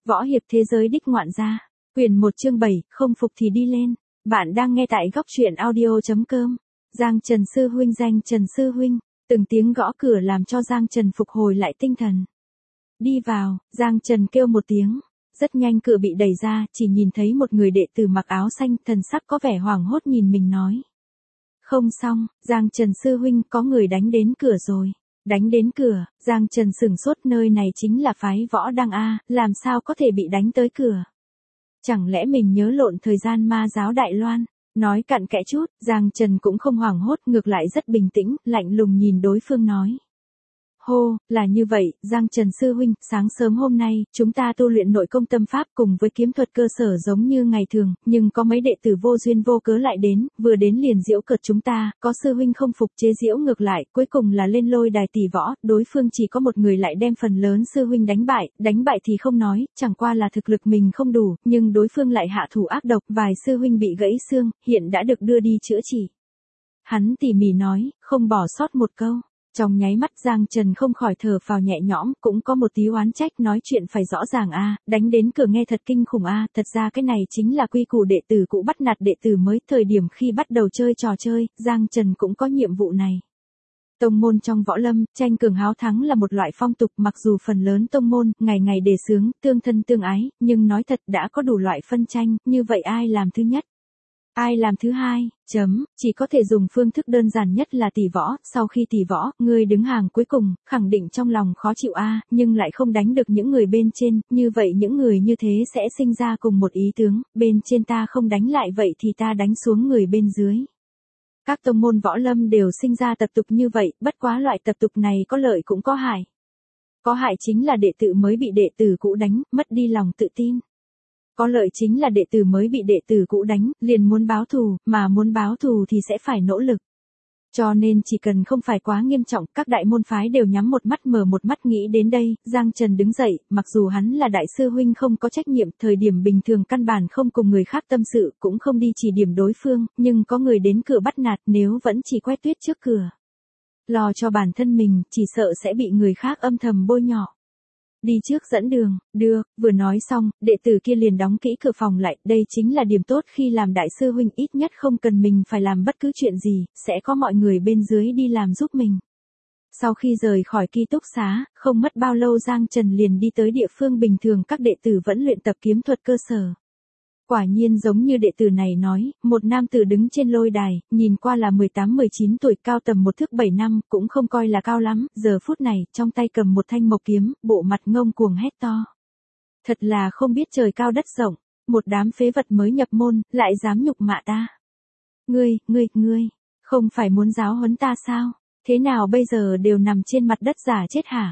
Võ hiệp thế giới đích ngoạn gia. Quyển 1 chương 7, không phục thì đi lên. Bạn đang nghe tại góc truyện audio.com. Giang Trần sư huynh, danh Trần sư huynh. Từng tiếng gõ cửa làm cho Giang Trần phục hồi lại tinh thần. Đi vào, Giang Trần kêu một tiếng. Rất nhanh cửa bị đẩy ra, chỉ nhìn thấy một người đệ tử mặc áo xanh, thần sắc có vẻ hoảng hốt nhìn mình nói. Không xong, Giang Trần sư huynh, có người đánh đến cửa rồi. Đánh đến cửa, Giang Trần sửng sốt, nơi này chính là phái Võ Đăng a, làm sao có thể bị đánh tới cửa. Chẳng lẽ mình nhớ lộn thời gian ma giáo Đại Loan? Nói cặn kẽ chút, Giang Trần cũng không hoảng hốt, ngược lại rất bình tĩnh, lạnh lùng nhìn đối phương nói. Hô, là như vậy, Giang Trần sư huynh, sáng sớm hôm nay, chúng ta tu luyện nội công tâm pháp cùng với kiếm thuật cơ sở giống như ngày thường, nhưng có mấy đệ tử vô duyên vô cớ lại đến, vừa đến liền giễu cợt chúng ta, có sư huynh không phục chế giễu ngược lại, cuối cùng là lên lôi đài tỷ võ, đối phương chỉ có một người lại đem phần lớn sư huynh đánh bại thì không nói, chẳng qua là thực lực mình không đủ, nhưng đối phương lại hạ thủ ác độc, vài sư huynh bị gãy xương, hiện đã được đưa đi chữa trị. Hắn tỉ mỉ nói, không bỏ sót một câu. Trong nháy mắt Giang Trần không khỏi thở phào nhẹ nhõm, cũng có một tí oán trách, nói chuyện phải rõ ràng a, đánh đến cửa nghe thật kinh khủng a, thật ra cái này chính là quy củ đệ tử cũ bắt nạt đệ tử mới, thời điểm khi bắt đầu chơi trò chơi, Giang Trần cũng có nhiệm vụ này. Tông môn trong võ lâm, tranh cường háo thắng là một loại phong tục, mặc dù phần lớn tông môn, ngày ngày đề xướng, tương thân tương ái, nhưng nói thật đã có đủ loại phân tranh, như vậy ai làm thứ nhất? Ai làm thứ hai, chỉ có thể dùng phương thức đơn giản nhất là tỷ võ, sau khi tỷ võ, ngươi đứng hàng cuối cùng, khẳng định trong lòng khó chịu a, nhưng lại không đánh được những người bên trên, như vậy những người như thế sẽ sinh ra cùng một ý tướng, bên trên ta không đánh lại vậy thì ta đánh xuống người bên dưới. Các tông môn võ lâm đều sinh ra tập tục như vậy, bất quá loại tập tục này có lợi cũng có hại. Có hại chính là đệ tử mới bị đệ tử cũ đánh, mất đi lòng tự tin. Có lợi chính là đệ tử mới bị đệ tử cũ đánh, liền muốn báo thù, mà muốn báo thù thì sẽ phải nỗ lực. Cho nên chỉ cần không phải quá nghiêm trọng, các đại môn phái đều nhắm một mắt mở một mắt nghĩ đến đây, Giang Trần đứng dậy, mặc dù hắn là đại sư huynh không có trách nhiệm, thời điểm bình thường căn bản không cùng người khác tâm sự, cũng không đi chỉ điểm đối phương, nhưng có người đến cửa bắt nạt, nếu vẫn chỉ quét tuyết trước cửa. Lo cho bản thân mình, chỉ sợ sẽ bị người khác âm thầm bôi nhọ. Đi trước dẫn đường, được, vừa nói xong, đệ tử kia liền đóng kỹ cửa phòng lại, đây chính là điểm tốt khi làm đại sư huynh, ít nhất không cần mình phải làm bất cứ chuyện gì, sẽ có mọi người bên dưới đi làm giúp mình. Sau khi rời khỏi ký túc xá, không mất bao lâu Giang Trần liền đi tới địa phương bình thường các đệ tử vẫn luyện tập kiếm thuật cơ sở. Quả nhiên giống như đệ tử này nói, một nam tử đứng trên lôi đài, nhìn qua là 18-19 tuổi, cao tầm 1 thước 7 năm, cũng không coi là cao lắm, giờ phút này, trong tay cầm một thanh mộc kiếm, bộ mặt ngông cuồng hét to. Thật là không biết trời cao đất rộng, một đám phế vật mới nhập môn, lại dám nhục mạ ta. Ngươi, không phải muốn giáo huấn ta sao? Thế nào bây giờ đều nằm trên mặt đất giả chết hả?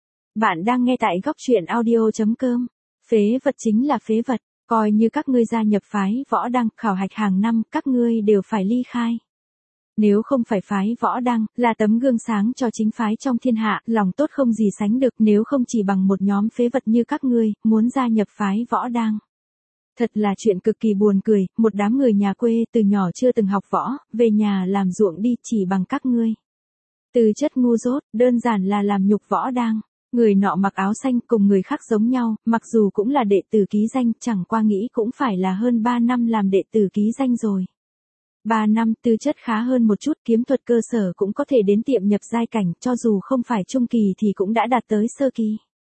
Bạn đang nghe tại góc truyện audio.com. Phế vật chính là phế vật. Coi như các ngươi gia nhập phái Võ Đăng, khảo hạch hàng năm, các ngươi đều phải ly khai. Nếu không phải phái Võ Đăng, là tấm gương sáng cho chính phái trong thiên hạ, lòng tốt không gì sánh được, nếu không chỉ bằng một nhóm phế vật như các ngươi, muốn gia nhập phái Võ Đăng. Thật là chuyện cực kỳ buồn cười, một đám người nhà quê, từ nhỏ chưa từng học võ, về nhà làm ruộng đi, chỉ bằng các ngươi. Từ chất ngu dốt, đơn giản là làm nhục Võ Đăng. Người nọ mặc áo xanh cùng người khác giống nhau, mặc dù cũng là đệ tử ký danh, chẳng qua nghĩ cũng phải là hơn 3 năm làm đệ tử ký danh rồi. 3 năm, tư chất khá hơn một chút, kiếm thuật cơ sở cũng có thể đến tiệm nhập giai cảnh, cho dù không phải trung kỳ thì cũng đã đạt tới sơ kỳ.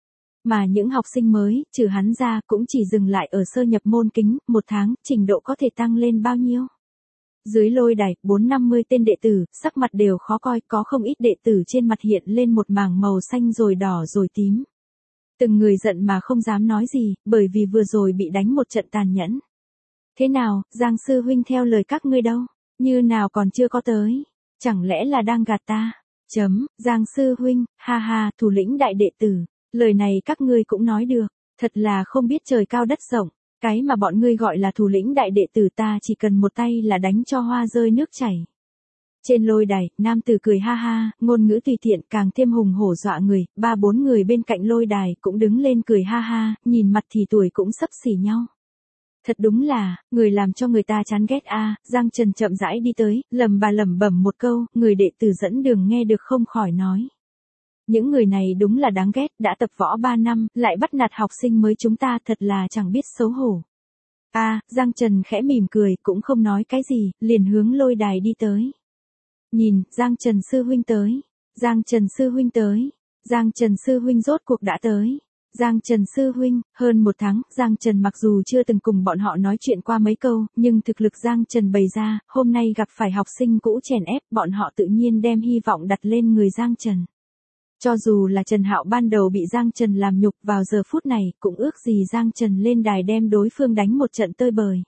Mà những học sinh mới, trừ hắn ra, cũng chỉ dừng lại ở sơ nhập môn kính, 1 tháng, trình độ có thể tăng lên bao nhiêu? Dưới lôi đài, 450 tên đệ tử, sắc mặt đều khó coi, có không ít đệ tử trên mặt hiện lên một mảng màu xanh rồi đỏ rồi tím. Từng người giận mà không dám nói gì, bởi vì vừa rồi bị đánh một trận tàn nhẫn. Thế nào, Giang sư huynh theo lời các ngươi đâu? Như nào còn chưa có tới? Chẳng lẽ là đang gạt ta? Giang sư huynh, ha ha, thủ lĩnh đại đệ tử, lời này các ngươi cũng nói được, thật là không biết trời cao đất rộng. Cái mà bọn ngươi gọi là thủ lĩnh đại đệ tử, ta chỉ cần một tay là đánh cho hoa rơi nước chảy. Trên lôi đài, nam tử cười ha ha, ngôn ngữ tùy tiện, càng thêm hùng hổ dọa người, 3-4 người bên cạnh lôi đài cũng đứng lên cười ha ha, nhìn mặt thì tuổi cũng xấp xỉ nhau. Thật đúng là, người làm cho người ta chán ghét a. Giang Trần chậm rãi đi tới, lẩm bẩm một câu, người đệ tử dẫn đường nghe được không khỏi nói. Những người này đúng là đáng ghét, đã tập võ 3 năm, lại bắt nạt học sinh mới chúng ta, thật là chẳng biết xấu hổ. Giang Trần khẽ mỉm cười, cũng không nói cái gì, liền hướng lôi đài đi tới. Nhìn, Giang Trần sư huynh tới. Giang Trần sư huynh tới. Giang Trần sư huynh rốt cuộc đã tới. Giang Trần sư huynh, hơn 1 tháng, Giang Trần mặc dù chưa từng cùng bọn họ nói chuyện qua mấy câu, nhưng thực lực Giang Trần bày ra, hôm nay gặp phải học sinh cũ chèn ép, bọn họ tự nhiên đem hy vọng đặt lên người Giang Trần. Cho dù là Trần Hạo ban đầu bị Giang Trần làm nhục, vào giờ phút này, cũng ước gì Giang Trần lên đài đem đối phương đánh một trận tơi bời.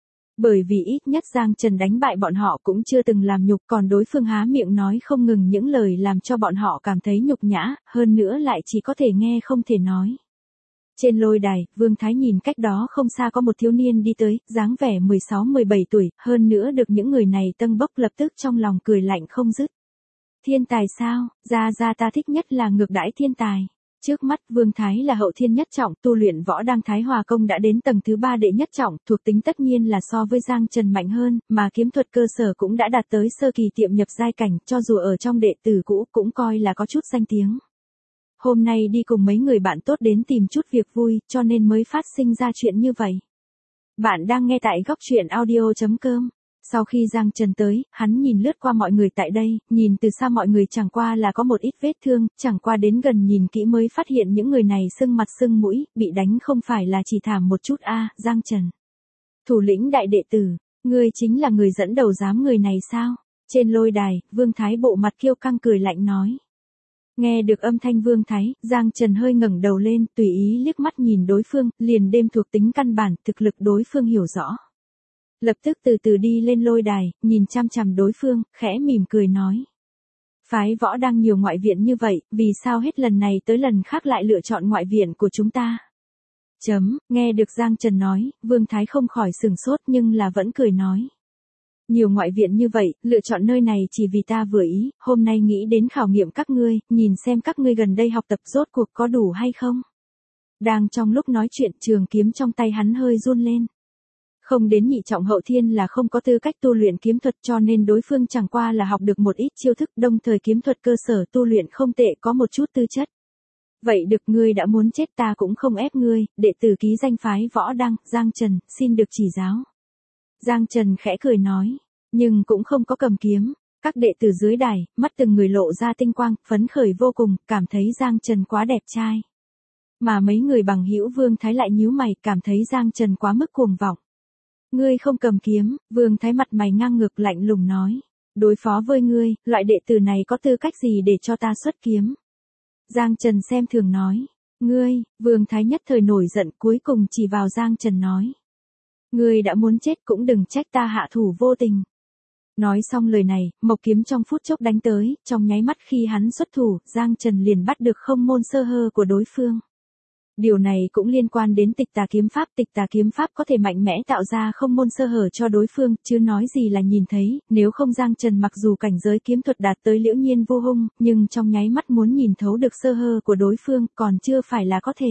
Bởi vì ít nhất Giang Trần đánh bại bọn họ cũng chưa từng làm nhục, còn đối phương há miệng nói không ngừng những lời làm cho bọn họ cảm thấy nhục nhã, hơn nữa lại chỉ có thể nghe không thể nói. Trên lôi đài, Vương Thái nhìn cách đó không xa có một thiếu niên đi tới, dáng vẻ 16-17 tuổi, hơn nữa được những người này tâng bốc, lập tức trong lòng cười lạnh không dứt. Thiên tài sao? Ra ta thích nhất là ngược đãi thiên tài. Trước mắt, Vương Thái là hậu thiên nhất trọng, tu luyện võ đăng Thái Hòa công đã đến tầng thứ 3 đệ nhất trọng, thuộc tính tất nhiên là so với Giang Trần mạnh hơn, mà kiếm thuật cơ sở cũng đã đạt tới sơ kỳ tiệm nhập giai cảnh, cho dù ở trong đệ tử cũ cũng coi là có chút danh tiếng. Hôm nay đi cùng mấy người bạn tốt đến tìm chút việc vui, cho nên mới phát sinh ra chuyện như vậy. Bạn đang nghe tại góc truyện audio.com. Sau khi Giang Trần tới, hắn nhìn lướt qua mọi người tại đây, nhìn từ xa mọi người chẳng qua là có một ít vết thương, chẳng qua đến gần nhìn kỹ mới phát hiện những người này sưng mặt sưng mũi, bị đánh không phải là chỉ thảm một chút. Giang Trần. Thủ lĩnh đại đệ tử, ngươi chính là người dẫn đầu giám người này sao? Trên lôi đài, Vương Thái bộ mặt kiêu căng cười lạnh nói. Nghe được âm thanh Vương Thái, Giang Trần hơi ngẩng đầu lên, tùy ý liếc mắt nhìn đối phương, liền đem thuộc tính căn bản, thực lực đối phương hiểu rõ. Lập tức từ từ đi lên lôi đài, nhìn chăm chằm đối phương, khẽ mỉm cười nói. Phái võ đang nhiều ngoại viện như vậy, vì sao hết lần này tới lần khác lại lựa chọn ngoại viện của chúng ta? Nghe được Giang Trần nói, Vương Thái không khỏi sửng sốt nhưng là vẫn cười nói. Nhiều ngoại viện như vậy, lựa chọn nơi này chỉ vì ta vừa ý, hôm nay nghĩ đến khảo nghiệm các ngươi, nhìn xem các ngươi gần đây học tập rốt cuộc có đủ hay không. Đang trong lúc nói chuyện, trường kiếm trong tay hắn hơi run lên. Không đến nhị trọng hậu thiên là không có tư cách tu luyện kiếm thuật, cho nên đối phương chẳng qua là học được một ít chiêu thức, đồng thời kiếm thuật cơ sở tu luyện không tệ, có một chút tư chất. Vậy được, ngươi đã muốn chết ta cũng không ép ngươi, đệ tử ký danh phái võ đăng, Giang Trần, xin được chỉ giáo. Giang Trần khẽ cười nói, nhưng cũng không có cầm kiếm. Các đệ tử dưới đài, mắt từng người lộ ra tinh quang, phấn khởi vô cùng, cảm thấy Giang Trần quá đẹp trai. Mà mấy người bằng hữu Vương Thái lại nhíu mày, cảm thấy Giang Trần quá mức cuồng vọng. Ngươi không cầm kiếm, Vương Thái mặt mày ngang ngược lạnh lùng nói. Đối phó với ngươi, loại đệ tử này có tư cách gì để cho ta xuất kiếm? Giang Trần xem thường nói. Ngươi, Vương Thái nhất thời nổi giận, cuối cùng chỉ vào Giang Trần nói. Ngươi đã muốn chết cũng đừng trách ta hạ thủ vô tình. Nói xong lời này, mộc kiếm trong phút chốc đánh tới, trong nháy mắt khi hắn xuất thủ, Giang Trần liền bắt được không môn sơ hở của đối phương. Điều này cũng liên quan đến tịch tà kiếm pháp có thể mạnh mẽ tạo ra không môn sơ hở cho đối phương, chứ nói gì là nhìn thấy, nếu không Giang Trần mặc dù cảnh giới kiếm thuật đạt tới liễu nhiên vô hung, nhưng trong nháy mắt muốn nhìn thấu được sơ hở của đối phương, còn chưa phải là có thể.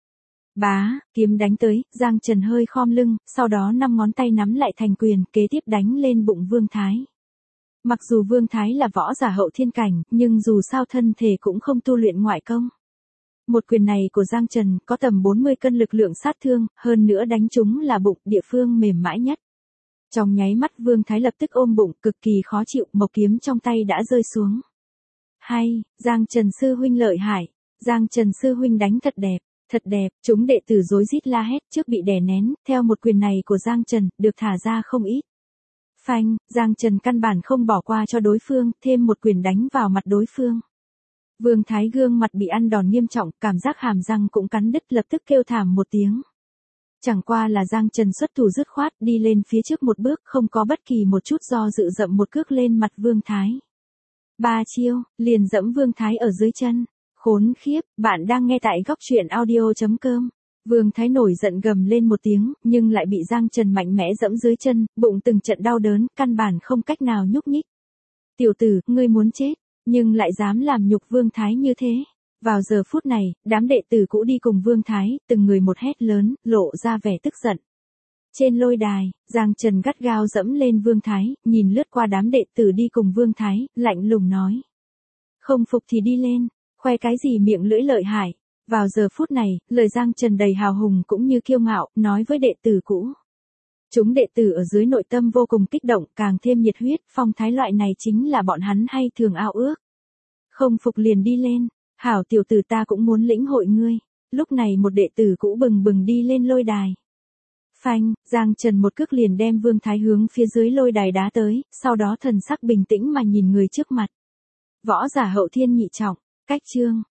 Kiếm đánh tới, Giang Trần hơi khom lưng, sau đó 5 ngón tay nắm lại thành quyền, kế tiếp đánh lên bụng Vương Thái. Mặc dù Vương Thái là võ giả hậu thiên cảnh, nhưng dù sao thân thể cũng không tu luyện ngoại công. Một quyền này của Giang Trần có tầm 40 cân lực lượng sát thương, hơn nữa đánh trúng là bụng, địa phương mềm mại nhất. Trong nháy mắt Vương Thái lập tức ôm bụng, cực kỳ khó chịu, mộc kiếm trong tay đã rơi xuống. Hay, Giang Trần sư huynh lợi hại, Giang Trần sư huynh đánh thật đẹp, chúng đệ tử rối rít la hét trước bị đè nén, theo một quyền này của Giang Trần, được thả ra không ít. Phanh, Giang Trần căn bản không bỏ qua cho đối phương, thêm một quyền đánh vào mặt đối phương. Vương Thái gương mặt bị ăn đòn nghiêm trọng, cảm giác hàm răng cũng cắn đứt, lập tức kêu thảm một tiếng. Chẳng qua là Giang Trần xuất thủ dứt khoát, đi lên phía trước một bước, không có bất kỳ một chút do dự, dậm một cước lên mặt Vương Thái. 3 chiêu, liền dẫm Vương Thái ở dưới chân. Khốn khiếp, bạn đang nghe tại góc truyện audio.com. Vương Thái nổi giận gầm lên một tiếng, nhưng lại bị Giang Trần mạnh mẽ dẫm dưới chân, bụng từng trận đau đớn, căn bản không cách nào nhúc nhích. Tiểu tử, ngươi muốn chết, nhưng lại dám làm nhục Vương Thái như thế. Vào giờ phút này, đám đệ tử cũ đi cùng Vương Thái, từng người một hét lớn, lộ ra vẻ tức giận. Trên lôi đài, Giang Trần gắt gao dẫm lên Vương Thái, nhìn lướt qua đám đệ tử đi cùng Vương Thái, lạnh lùng nói. Không phục thì đi lên. khoe cái gì miệng lưỡi lợi hại. Vào giờ phút này, lời Giang Trần đầy hào hùng cũng như kiêu ngạo, nói với đệ tử cũ. Chúng đệ tử ở dưới nội tâm vô cùng kích động, càng thêm nhiệt huyết, phong thái loại này chính là bọn hắn hay thường ao ước. Không phục liền đi lên, hảo tiểu tử ta cũng muốn lĩnh hội ngươi. Lúc này một đệ tử cũ bừng bừng đi lên lôi đài. Phanh, Giang Trần một cước liền đem Vương Thái hướng phía dưới lôi đài đá tới, sau đó thần sắc bình tĩnh mà nhìn người trước mặt. Võ giả hậu thiên nhị trọng, cách chương.